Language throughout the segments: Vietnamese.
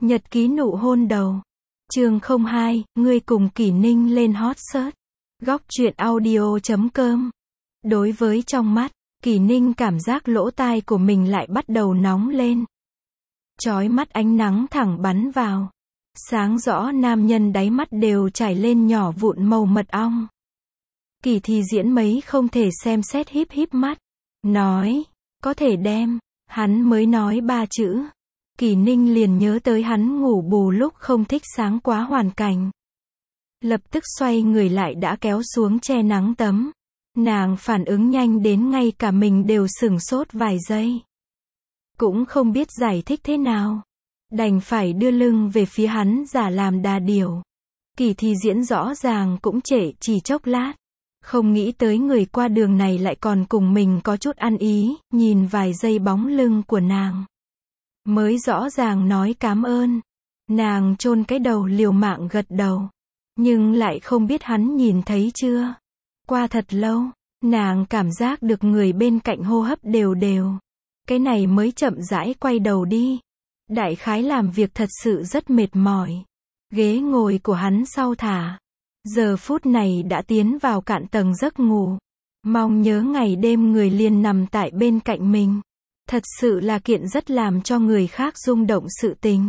Nhật ký nụ hôn đầu. Chương 02, ngươi cùng Kỷ Ninh lên hot search. Góc truyện audio.com. Đối với trong mắt, Kỷ Ninh cảm giác lỗ tai của mình lại bắt đầu nóng lên. Chói mắt ánh nắng thẳng bắn vào. Sáng rõ nam nhân đáy mắt đều chảy lên nhỏ vụn màu mật ong. Kỷ Thi Diễn mấy không thể xem xét híp híp mắt. Nói, có thể đem. Hắn mới nói 3 chữ. Kỷ Ninh liền nhớ tới hắn ngủ bù lúc không thích sáng quá hoàn cảnh. Lập tức xoay người lại đã kéo xuống che nắng tấm. Nàng phản ứng nhanh đến ngay cả mình đều sửng sốt vài giây. Cũng không biết giải thích thế nào. Đành phải đưa lưng về phía hắn giả làm đà điểu. Kỷ Thi Diễn rõ ràng cũng trễ chỉ chốc lát. Không nghĩ tới người qua đường này lại còn cùng mình có chút ăn ý, nhìn vài giây bóng lưng của nàng. Mới rõ ràng nói cảm ơn. Nàng chôn cái đầu liều mạng gật đầu. Nhưng lại không biết hắn nhìn thấy chưa. Qua thật lâu, nàng cảm giác được người bên cạnh hô hấp đều đều. Cái này mới chậm rãi quay đầu đi. Đại khái làm việc thật sự rất mệt mỏi. Ghế ngồi của hắn sau thả. Giờ phút này đã tiến vào cạn tầng giấc ngủ. Mong nhớ ngày đêm người liền nằm tại bên cạnh mình. Thật sự là kiện rất làm cho người khác rung động sự tình.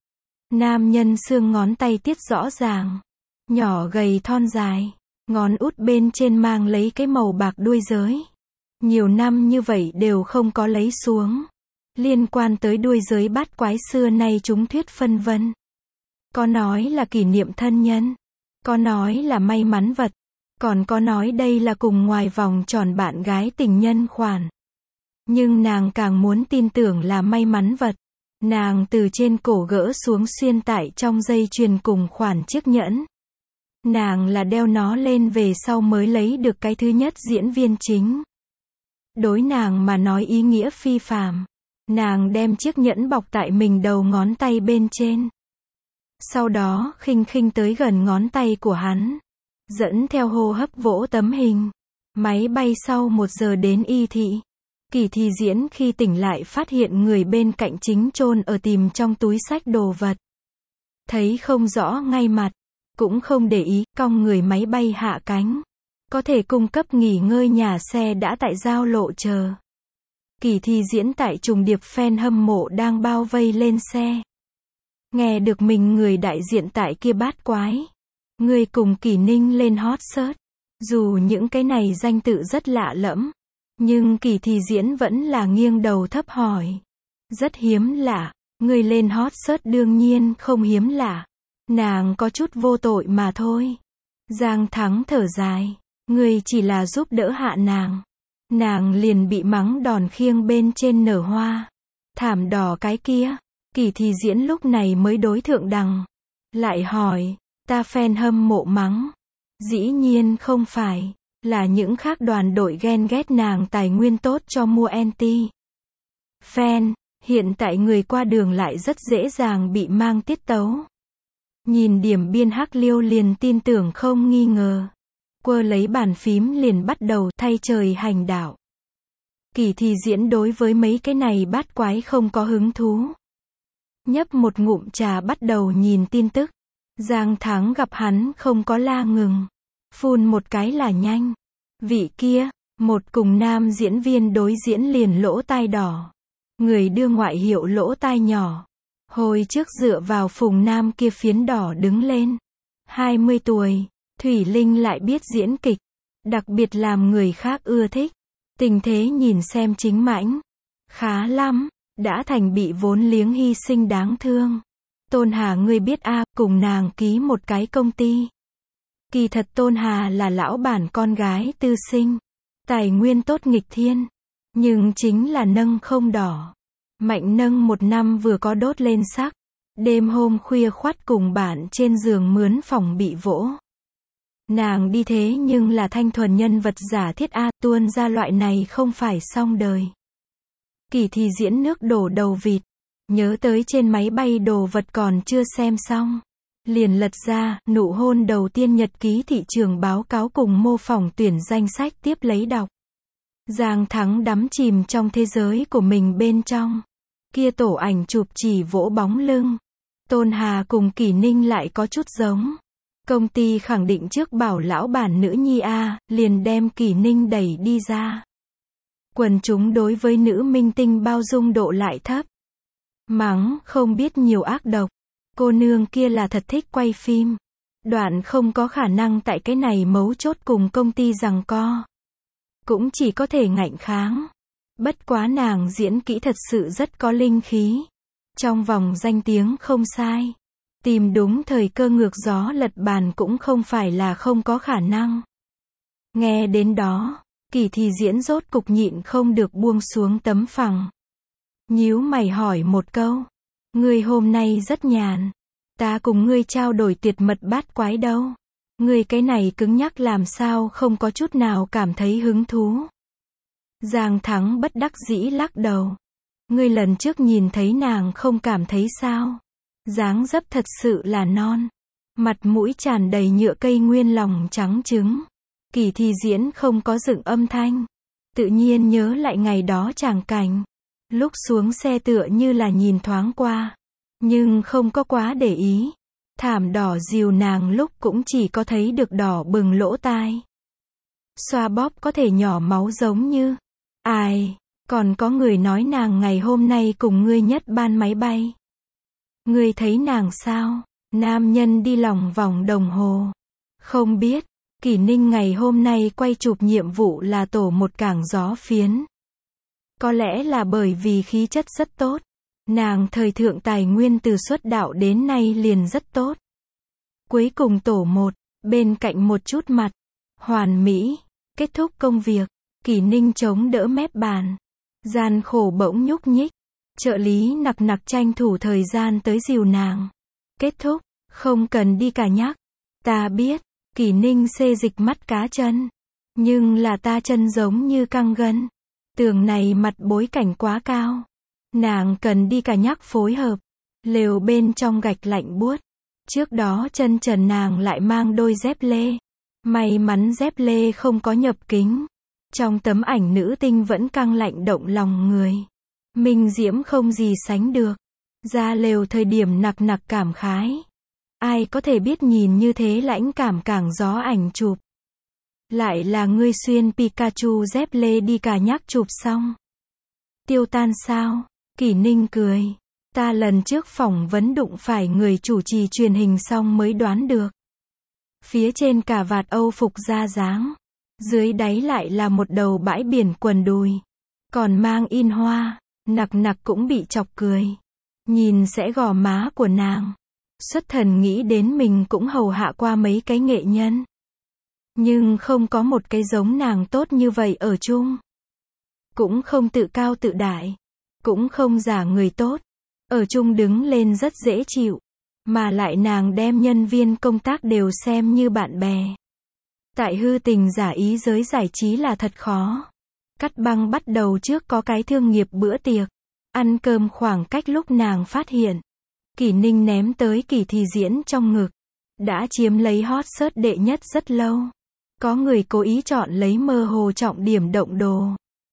Nam nhân xương ngón tay tiết rõ ràng. Nhỏ gầy thon dài. Ngón út bên trên mang lấy cái màu bạc đuôi giới. Nhiều năm như vậy đều không có lấy xuống. Liên quan tới đuôi giới bát quái xưa nay chúng thuyết phân vân. Có nói là kỷ niệm thân nhân. Có nói là may mắn vật. Còn có nói đây là cùng ngoài vòng tròn bạn gái tình nhân khoản. Nhưng nàng càng muốn tin tưởng là may mắn vật. Nàng từ trên cổ gỡ xuống xuyên tại trong dây chuyền cùng khoản chiếc nhẫn. Nàng là đeo nó lên về sau mới lấy được cái thứ nhất diễn viên chính. Đối nàng mà nói ý nghĩa phi phàm. Nàng đem chiếc nhẫn bọc tại mình đầu ngón tay bên trên. Sau đó khinh khinh tới gần ngón tay của hắn. Dẫn theo hô hấp vỗ tấm hình. Máy bay sau 1 giờ đến Y Thị. Kỷ Thi Diễn khi tỉnh lại phát hiện người bên cạnh chính chôn ở tìm trong túi xách đồ vật. Thấy không rõ ngay mặt. Cũng không để ý, cong người máy bay hạ cánh. Có thể cung cấp nghỉ ngơi nhà xe đã tại giao lộ chờ. Kỷ Thi Diễn tại trùng điệp fan hâm mộ đang bao vây lên xe. Nghe được mình người đại diện tại kia bát quái. Người cùng Kỷ Ninh lên hot search. Dù những cái này danh tự rất lạ lẫm. Nhưng Kỷ Thi Diễn vẫn là nghiêng đầu thấp hỏi. Rất hiếm lạ. Người lên hot search đương nhiên không hiếm lạ. Nàng có chút vô tội mà thôi. Giang Thắng thở dài. Người chỉ là giúp đỡ hạ nàng. Nàng liền bị mắng đòn khiêng bên trên nở hoa. Thảm đỏ cái kia. Kỷ Thi Diễn lúc này mới đối thượng đằng. Lại hỏi, ta fan hâm mộ mắng. Dĩ nhiên không phải. Là những khác đoàn đội ghen ghét nàng tài nguyên tốt cho mua anti. Fan, hiện tại người qua đường lại rất dễ dàng bị mang tiết tấu. Nhìn điểm biên hắc liêu liền tin tưởng không nghi ngờ. Quơ lấy bàn phím liền bắt đầu thay trời hành đạo. Kỷ Thi Diễn đối với mấy cái này bát quái không có hứng thú. Nhấp một ngụm trà bắt đầu nhìn tin tức. Giang Thắng gặp hắn không có la ngừng. Phun một cái là nhanh. Vị kia, một cùng nam diễn viên đối diễn liền lỗ tai đỏ. Người đưa ngoại hiệu lỗ tai nhỏ. Hồi trước dựa vào phùng nam kia phiến đỏ đứng lên. 20 tuổi, Thủy Linh lại biết diễn kịch. Đặc biệt làm người khác ưa thích. Tình thế nhìn xem chính mãnh. Khá lắm, đã thành bị vốn liếng hy sinh đáng thương. Tôn Hà ngươi biết a, cùng nàng ký một cái công ty. Kỳ thật Tôn Hà là lão bản con gái tư sinh. Tài nguyên tốt nghịch thiên. Nhưng chính là nâng không đỏ. Mạnh nâng 1 năm vừa có đốt lên sắc. Đêm hôm khuya khoắt cùng bạn trên giường mướn phòng bị vỗ. Nàng đi thế nhưng là thanh thuần nhân vật giả thiết a, tuôn ra loại này không phải xong đời. Kỷ Thi Diễn nước đổ đầu vịt. Nhớ tới trên máy bay đồ vật còn chưa xem xong. Liền lật ra, nụ hôn đầu tiên nhật ký thị trường báo cáo cùng mô phỏng tuyển danh sách tiếp lấy đọc. Giang Thắng đắm chìm trong thế giới của mình bên trong. Kia tổ ảnh chụp chỉ vỗ bóng lưng. Tôn Hà cùng Kỷ Ninh lại có chút giống. Công ty khẳng định trước bảo lão bản nữ nhi liền đem Kỷ Ninh đẩy đi ra. Quần chúng đối với nữ minh tinh bao dung độ lại thấp. Mắng, không biết nhiều ác độc. Cô nương kia là thật thích quay phim. Đoạn không có khả năng tại cái này mấu chốt cùng công ty giằng co. Cũng chỉ có thể ngạnh kháng. Bất quá nàng diễn kỹ thật sự rất có linh khí. Trong vòng danh tiếng không sai. Tìm đúng thời cơ ngược gió lật bàn cũng không phải là không có khả năng. Nghe đến đó, Kỳ Thì Diễn rốt cục nhịn không được buông xuống tấm phẳng. Nhíu mày hỏi một câu. Ngươi hôm nay rất nhàn. Ta cùng ngươi trao đổi tuyệt mật bát quái đâu. Ngươi cái này cứng nhắc làm sao không có chút nào cảm thấy hứng thú. Giang Thắng bất đắc dĩ lắc đầu. Ngươi lần trước nhìn thấy nàng không cảm thấy sao. Dáng dấp thật sự là non. Mặt mũi tràn đầy nhựa cây nguyên lòng trắng trứng. Kỳ Thì Diễn không có dựng âm thanh. Tự nhiên nhớ lại ngày đó tràng cảnh. Lúc xuống xe tựa như là nhìn thoáng qua. Nhưng không có quá để ý. Thảm đỏ dìu nàng lúc cũng chỉ có thấy được đỏ bừng lỗ tai. Xoa bóp có thể nhỏ máu giống như. Ai, còn có người nói nàng ngày hôm nay cùng ngươi nhất ban máy bay. Ngươi thấy nàng sao? Nam nhân đi lòng vòng đồng hồ. Không biết, Kỷ Ninh ngày hôm nay quay chụp nhiệm vụ là tổ một cảng gió phiến. Có lẽ là bởi vì khí chất rất tốt. Nàng thời thượng tài nguyên từ xuất đạo đến nay liền rất tốt. Cuối cùng tổ một, bên cạnh một chút mặt. Hoàn mỹ, kết thúc công việc. Kỷ Ninh chống đỡ mép bàn. Gian khổ bỗng nhúc nhích. Trợ lý nặc nặc tranh thủ thời gian tới dìu nàng. Kết thúc, không cần đi cả nhắc. Ta biết, Kỷ Ninh xê dịch mắt cá chân. Nhưng là ta chân giống như căng gân. Tường này mặt bối cảnh quá cao. Nàng cần đi cả nhắc phối hợp. Lều bên trong gạch lạnh buốt. Trước đó chân trần nàng lại mang đôi dép lê. May mắn dép lê không có nhập kính. Trong tấm ảnh nữ tinh vẫn căng lạnh động lòng người. Minh diễm không gì sánh được. Ra lều thời điểm nặc nặc cảm khái. Ai có thể biết nhìn như thế lãnh cảm cảng gió ảnh chụp. Lại là ngươi xuyên Pikachu dép lê đi cả nhắc chụp xong. Tiêu tan sao? Kỷ Ninh cười. Ta lần trước phỏng vấn đụng phải người chủ trì truyền hình xong mới đoán được. Phía trên cà vạt Âu phục ra dáng. Dưới đáy lại là một đầu bãi biển quần đùi. Còn mang in hoa. Nặc nặc cũng bị chọc cười. Nhìn sẽ gò má của nàng. Xuất thần nghĩ đến mình cũng hầu hạ qua mấy cái nghệ nhân. Nhưng không có một cái giống nàng tốt như vậy ở chung. Cũng không tự cao tự đại. Cũng không giả người tốt. Ở chung đứng lên rất dễ chịu. Mà lại nàng đem nhân viên công tác đều xem như bạn bè. Tại hư tình giả ý giới giải trí là thật khó. Cắt băng bắt đầu trước có cái thương nghiệp bữa tiệc. Ăn cơm khoảng cách lúc nàng phát hiện. Kỷ Ninh ném tới Kỳ Thì Diễn trong ngực. Đã chiếm lấy hot search đệ nhất rất lâu. Có người cố ý chọn lấy mơ hồ trọng điểm động đồ.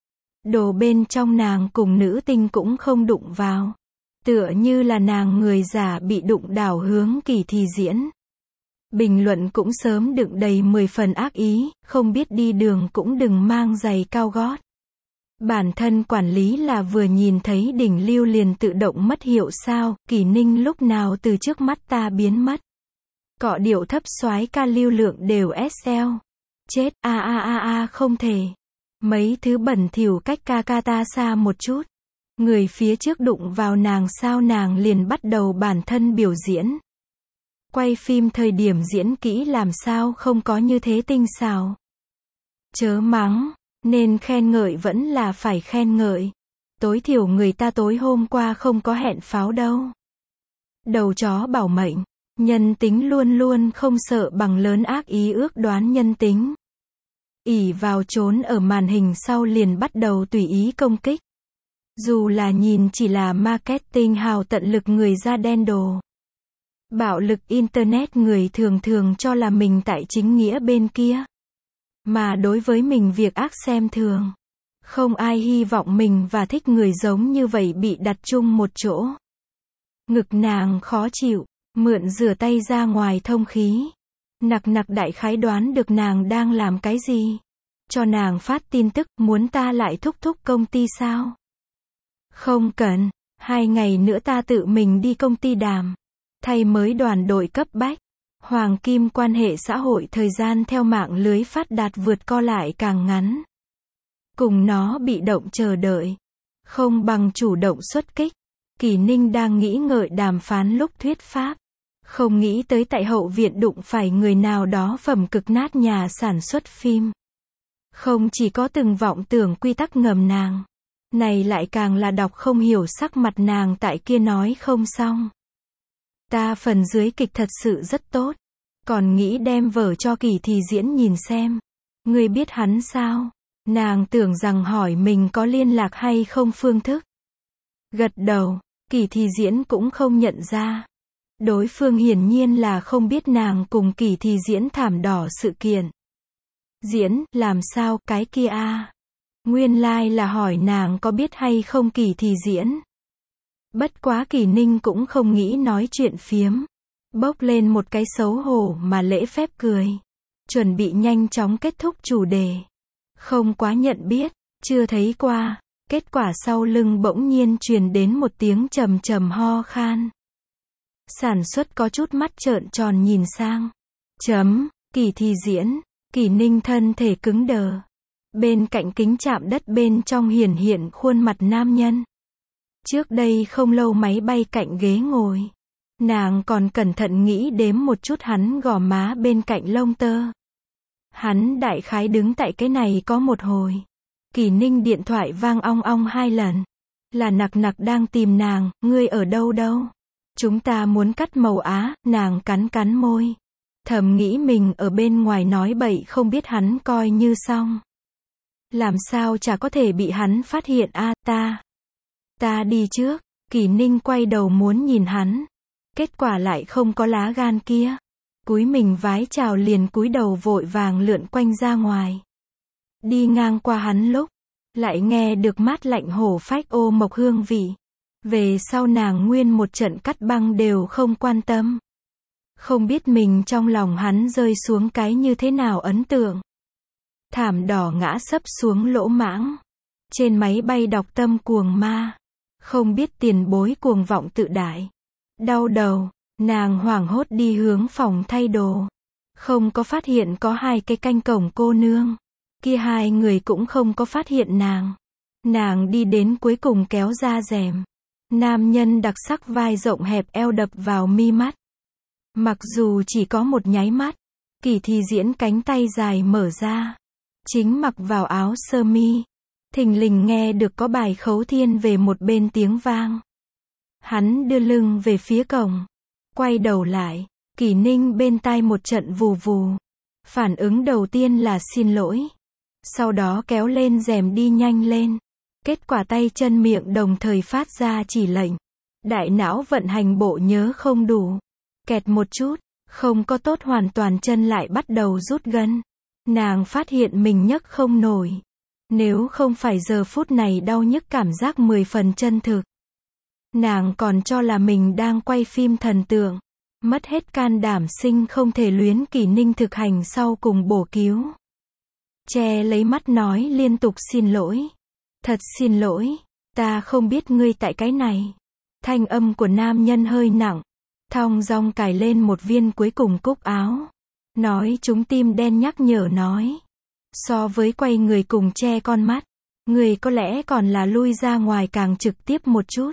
Đồ bên trong nàng cùng nữ tinh cũng không đụng vào. Tựa như là nàng người già bị đụng đảo hướng Kỳ Thì Diễn. Bình luận cũng sớm đựng đầy 10 phần ác ý, không biết đi đường cũng đừng mang giày cao gót. Bản thân quản lý là vừa nhìn thấy đỉnh lưu liền tự động mất hiệu sao, Kỷ Ninh lúc nào từ trước mắt ta biến mất. Cọ điệu thấp soái ca lưu lượng đều SL. Chết, không thể. Mấy thứ bẩn thỉu cách ca ta xa một chút. Người phía trước đụng vào nàng sao nàng liền bắt đầu bản thân biểu diễn. Quay phim thời điểm diễn kỹ làm sao không có như thế tinh xảo. Chớ mắng, nên khen ngợi vẫn là phải khen ngợi. Tối thiểu người ta tối hôm qua không có hẹn pháo đâu. Đầu chó bảo mệnh, nhân tính luôn luôn không sợ bằng lớn ác ý ước đoán nhân tính. Ỷ vào trốn ở màn hình sau liền bắt đầu tùy ý công kích. Dù là nhìn chỉ là marketing hào tận lực người da đen đồ. Bạo lực Internet người thường thường cho là mình tại chính nghĩa bên kia. Mà đối với mình việc ác xem thường. Không ai hy vọng mình và thích người giống như vậy bị đặt chung một chỗ. Ngực nàng khó chịu, mượn rửa tay ra ngoài thông khí. Nặc nặc đại khái đoán được nàng đang làm cái gì. Cho nàng phát tin tức, muốn ta lại thúc thúc công ty sao? Không cần, 2 ngày nữa ta tự mình đi công ty đàm. Thay mới đoàn đội cấp bách. Hoàng kim quan hệ xã hội thời gian theo mạng lưới phát đạt vượt co lại càng ngắn. Cùng nó bị động chờ đợi. Không bằng chủ động xuất kích. Kỷ Ninh đang nghĩ ngợi đàm phán lúc thuyết pháp. Không nghĩ tới tại hậu viện đụng phải người nào đó phẩm cực nát nhà sản xuất phim. Không chỉ có từng vọng tưởng quy tắc ngầm nàng. Này lại càng là đọc không hiểu sắc mặt nàng tại kia nói không xong. Ta phần dưới kịch thật sự rất tốt. Còn nghĩ đem vở cho Kỷ Thì Diễn nhìn xem. Ngươi biết hắn sao? Nàng tưởng rằng hỏi mình có liên lạc hay không phương thức. Gật đầu, Kỷ Thì Diễn cũng không nhận ra. Đối phương hiển nhiên là không biết nàng cùng Kỷ Thì Diễn thảm đỏ sự kiện. Diễn, làm sao, cái kia a? Nguyên lai là hỏi nàng có biết hay không Kỷ Thì Diễn. Bất quá Kỷ Ninh cũng không nghĩ nói chuyện phiếm. Bốc lên một cái xấu hổ mà lễ phép cười. Chuẩn bị nhanh chóng kết thúc chủ đề. Không quá nhận biết, chưa thấy qua. Kết quả sau lưng bỗng nhiên truyền đến một tiếng trầm trầm ho khan. Sản xuất có chút mắt trợn tròn nhìn sang. Kỷ Thì Diễn. Kỷ Ninh thân thể cứng đờ. Bên cạnh kính chạm đất bên trong hiển hiện khuôn mặt nam nhân. Trước đây không lâu máy bay cạnh ghế ngồi. Nàng còn cẩn thận nghĩ đếm một chút hắn gò má bên cạnh lông tơ. Hắn đại khái đứng tại cái này có một hồi. Kỷ Ninh điện thoại vang ong ong 2 lần. Là nặc nặc đang tìm nàng, ngươi ở đâu đâu? Chúng ta muốn cắt màu Á, nàng cắn cắn môi. Thầm nghĩ mình ở bên ngoài nói bậy không biết hắn coi như xong. Làm sao chả có thể bị hắn phát hiện a ta đi trước. Kỷ Ninh quay đầu muốn nhìn hắn. Kết quả lại không có lá gan kia. Cúi mình vái chào liền cúi đầu vội vàng lượn quanh ra ngoài. Đi ngang qua hắn lúc, lại nghe được mát lạnh hổ phách ô mộc hương vị. Về sau nàng nguyên một trận cắt băng đều không quan tâm. Không biết mình trong lòng hắn rơi xuống cái như thế nào ấn tượng. Thảm đỏ ngã sấp xuống lỗ mãng. Trên máy bay đọc tâm cuồng ma. Không biết tiền bối cuồng vọng tự đại. Đau đầu, nàng hoảng hốt đi hướng phòng thay đồ. Không có phát hiện có 2 cái canh cổng cô nương. Kia 2 người cũng không có phát hiện nàng. Nàng đi đến cuối cùng kéo ra rèm. Nam nhân đặc sắc vai rộng hẹp eo đập vào mi mắt. Mặc dù chỉ có một nháy mắt, Kỷ Thì Diễn cánh tay dài mở ra. Chính mặc vào áo sơ mi. Thình lình nghe được có bài khấu thiên về một bên tiếng vang. Hắn đưa lưng về phía cổng. Quay đầu lại, Kỷ Ninh bên tai một trận vù vù. Phản ứng đầu tiên là xin lỗi. Sau đó kéo lên rèm đi nhanh lên. Kết quả tay chân miệng đồng thời phát ra chỉ lệnh. Đại não vận hành bộ nhớ không đủ. Kẹt một chút, không có tốt hoàn toàn chân lại bắt đầu rút gân. Nàng phát hiện mình nhấc không nổi. Nếu không phải giờ phút này đau nhức cảm giác 10 phần chân thực. Nàng còn cho là mình đang quay phim thần tượng. Mất hết can đảm sinh không thể luyến Kỷ Ninh thực hành sau cùng bổ cứu. Che lấy mắt nói liên tục xin lỗi. Thật xin lỗi, ta không biết ngươi tại cái này. Thanh âm của nam nhân hơi nặng. Thong dong cài lên một viên cuối cùng cúc áo. Nói trúng tim đen nhắc nhở nói. So với quay người cùng che con mắt, người có lẽ còn là lui ra ngoài càng trực tiếp một chút.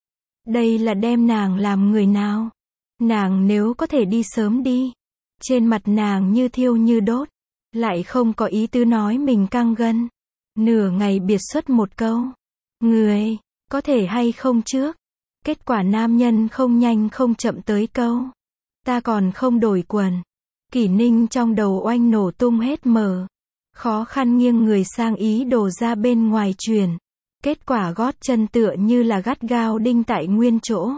Đây là đem nàng làm người nào? Nàng nếu có thể đi sớm đi. Trên mặt nàng như thiêu như đốt. Lại không có ý tứ nói mình căng gân. Nửa ngày biệt xuất một câu. Người, có thể hay không trước? Kết quả nam nhân không nhanh không chậm tới câu. Ta còn không đổi quần. Kỷ Ninh trong đầu oanh nổ tung hết mờ. Khó khăn nghiêng người sang ý đồ ra bên ngoài truyền. Kết quả gót chân tựa như là gắt gao đinh tại nguyên chỗ.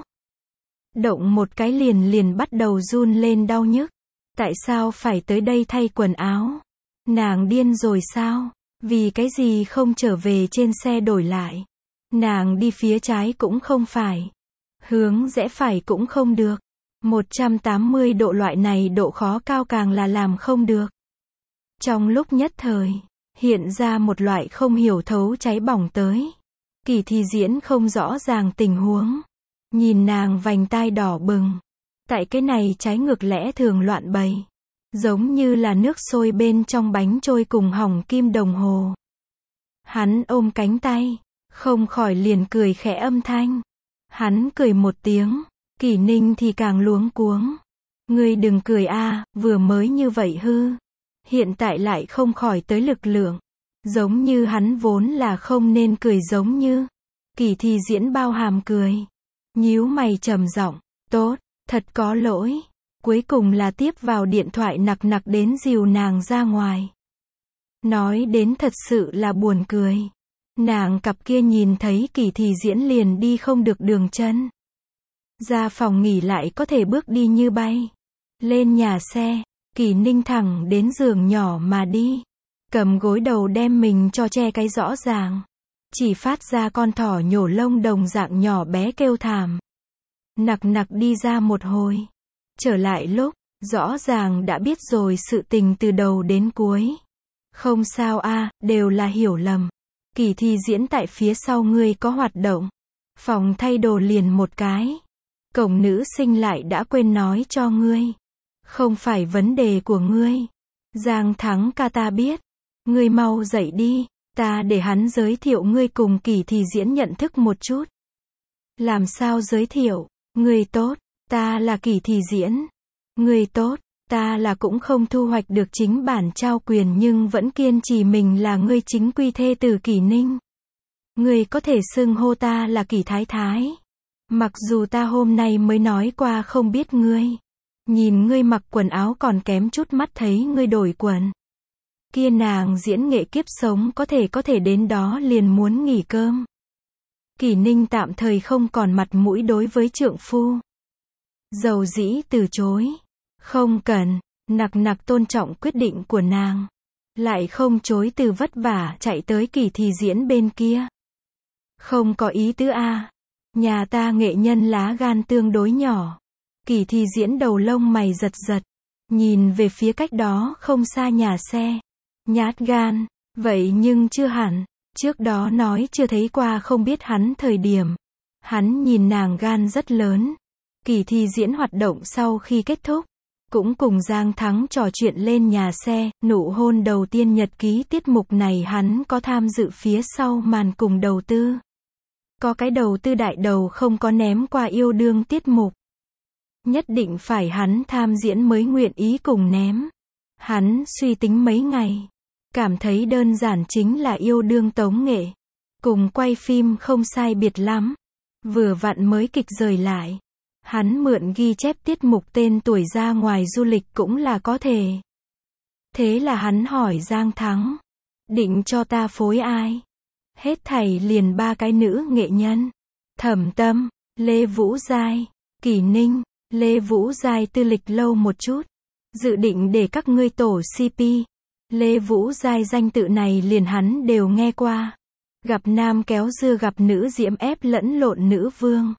Động một cái liền bắt đầu run lên đau nhức. Tại sao phải tới đây thay quần áo? Nàng điên rồi sao? Vì cái gì không trở về trên xe đổi lại? Nàng đi phía trái cũng không phải. Hướng rẽ phải cũng không được. 180 độ loại này độ khó cao càng là làm không được. Trong lúc nhất thời, hiện ra một loại không hiểu thấu cháy bỏng tới. Kỳ Thi Diễn không rõ ràng tình huống. Nhìn nàng vành tai đỏ bừng. Tại cái này trái ngược lẽ thường loạn bày. Giống như là nước sôi bên trong bánh trôi cùng hỏng kim đồng hồ. Hắn ôm cánh tay, không khỏi liền cười khẽ âm thanh. Hắn cười một tiếng, Kỷ Ninh thì càng luống cuống. Ngươi đừng cười a, vừa mới như vậy hư. Hiện tại lại không khỏi tới lực lượng. Giống như hắn vốn là không nên cười giống như. Kỳ Thi Diễn bao hàm cười. Nhíu mày trầm giọng, tốt, thật có lỗi. Cuối cùng là tiếp vào điện thoại nặc nặc đến dìu nàng ra ngoài. Nói đến thật sự là buồn cười. Nàng cặp kia nhìn thấy Kỳ Thi Diễn liền đi không được đường chân. Ra phòng nghỉ lại có thể bước đi như bay. Lên nhà xe, Kỷ Ninh thẳng đến giường nhỏ mà đi. Cầm gối đầu đem mình cho che cái rõ ràng. Chỉ phát ra con thỏ nhổ lông đồng dạng nhỏ bé kêu thảm. Nặc nặc đi ra một hồi. Trở lại lúc, rõ ràng đã biết rồi sự tình từ đầu đến cuối. Không sao a, đều là hiểu lầm. Kỳ Thi Diễn tại phía sau ngươi có hoạt động. Phòng thay đồ liền một cái. Cổng nữ sinh lại đã quên nói cho ngươi. Không phải vấn đề của ngươi. Giang Thắng ca ta biết. Ngươi mau dậy đi, ta để hắn giới thiệu ngươi cùng Kỳ Thi Diễn nhận thức một chút. Làm sao giới thiệu? Ngươi tốt, ta là Kỳ Thi Diễn. Ngươi tốt, ta là cũng không thu hoạch được chính bản trao quyền nhưng vẫn kiên trì mình là ngươi chính quy thê tử Kỷ Ninh. Ngươi có thể xưng hô ta là Kỷ Thái Thái. Mặc dù ta hôm nay mới nói qua không biết ngươi. Nhìn ngươi mặc quần áo còn kém chút mắt thấy ngươi đổi quần. Kia nàng diễn nghệ kiếp sống có thể đến đó liền muốn nghỉ cơm. Kỷ Ninh tạm thời không còn mặt mũi đối với trượng phu. Dầu dĩ từ chối. Không cần, nặc nặc tôn trọng quyết định của nàng. Lại không chối từ vất vả chạy tới Kỳ Thi Diễn bên kia. Không có ý tứ a. Nhà ta nghệ nhân lá gan tương đối nhỏ. Kỳ Thi Diễn đầu lông mày giật giật. Nhìn về phía cách đó không xa nhà xe. Nhát gan, vậy nhưng chưa hẳn. Trước đó nói chưa thấy qua không biết hắn thời điểm. Hắn nhìn nàng gan rất lớn. Kỳ Thi Diễn hoạt động sau khi kết thúc. Cũng cùng Giang Thắng trò chuyện lên nhà xe, nụ hôn đầu tiên nhật ký tiết mục này hắn có tham dự phía sau màn cùng đầu tư. Có cái đầu tư đại đầu không có ném qua yêu đương tiết mục. Nhất định phải hắn tham diễn mới nguyện ý cùng ném. Hắn suy tính mấy ngày. Cảm thấy đơn giản chính là yêu đương tống nghệ. Cùng quay phim không sai biệt lắm. Vừa vặn mới kịch rời lại. Hắn mượn ghi chép tiết mục tên tuổi ra ngoài du lịch cũng là có thể. Thế là hắn hỏi Giang Thắng. Định cho ta phối ai? Hết thảy liền 3 cái nữ nghệ nhân. Thẩm Tâm, Lê Vũ Giai, Kỷ Ninh. Lê Vũ Giai tư lịch lâu một chút. Dự định để các ngươi tổ CP. Lê Vũ Giai danh tự này liền hắn đều nghe qua. Gặp nam kéo dưa gặp nữ diễm ép lẫn lộn nữ vương.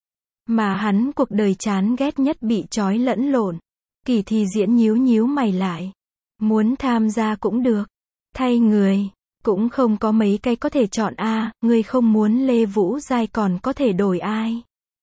Mà hắn cuộc đời chán ghét nhất bị trói lẫn lộn. Kỳ Thi Diễn nhíu mày lại. Muốn tham gia cũng được. Thay người. Cũng không có mấy cái có thể chọn a, ngươi không muốn Lê Vũ Giai còn có thể đổi ai.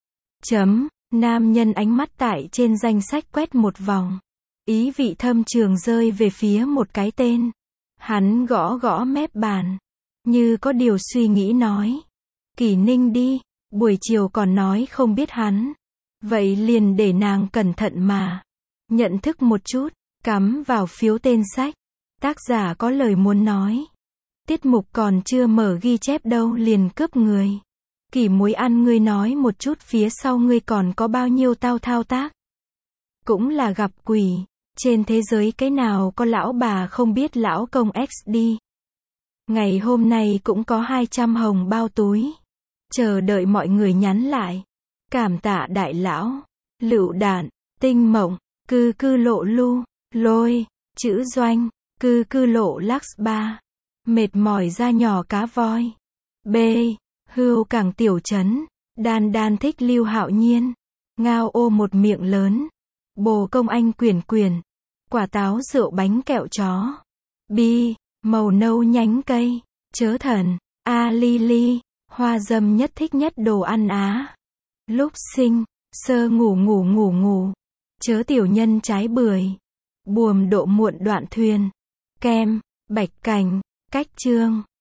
Nam nhân ánh mắt tại trên danh sách quét một vòng. Ý vị thâm trường rơi về phía một cái tên. Hắn gõ mép bàn. Như có điều suy nghĩ nói. Kỷ Ninh đi. Buổi chiều còn nói không biết hắn. Vậy liền để nàng cẩn thận mà. Nhận thức một chút. Cắm vào phiếu tên sách. Tác giả có lời muốn nói. Tiết mục còn chưa mở ghi chép đâu liền cướp người. Kỷ muối ăn ngươi nói một chút phía sau ngươi còn có bao nhiêu thao tác. Cũng là gặp quỷ. Trên thế giới cái nào có lão bà không biết lão công XD. Ngày hôm nay cũng có 200 hồng bao túi. Chờ đợi mọi người nhắn lại. Cảm tạ đại lão. Lựu đạn. Tinh mộng. Cư lộ lu. Lôi. Chữ doanh. Cư lộ Lux 3. Mệt mỏi da nhỏ cá voi. B. Hưu Cảng tiểu trấn. Đan Đan thích Lưu Hạo Nhiên. Ngao ô một miệng lớn. Bồ Công Anh quyển quyển. Quả táo rượu bánh kẹo chó. Bi, màu nâu nhánh cây. Chớ thần. A li li. Hoa dâm nhất thích nhất đồ ăn Á. Lúc sinh. Sơ ngủ ngủ ngủ ngủ. Chớ tiểu nhân trái bưởi. Buồm độ muộn đoạn thuyền. Kem. Bạch cảnh. Cách chương.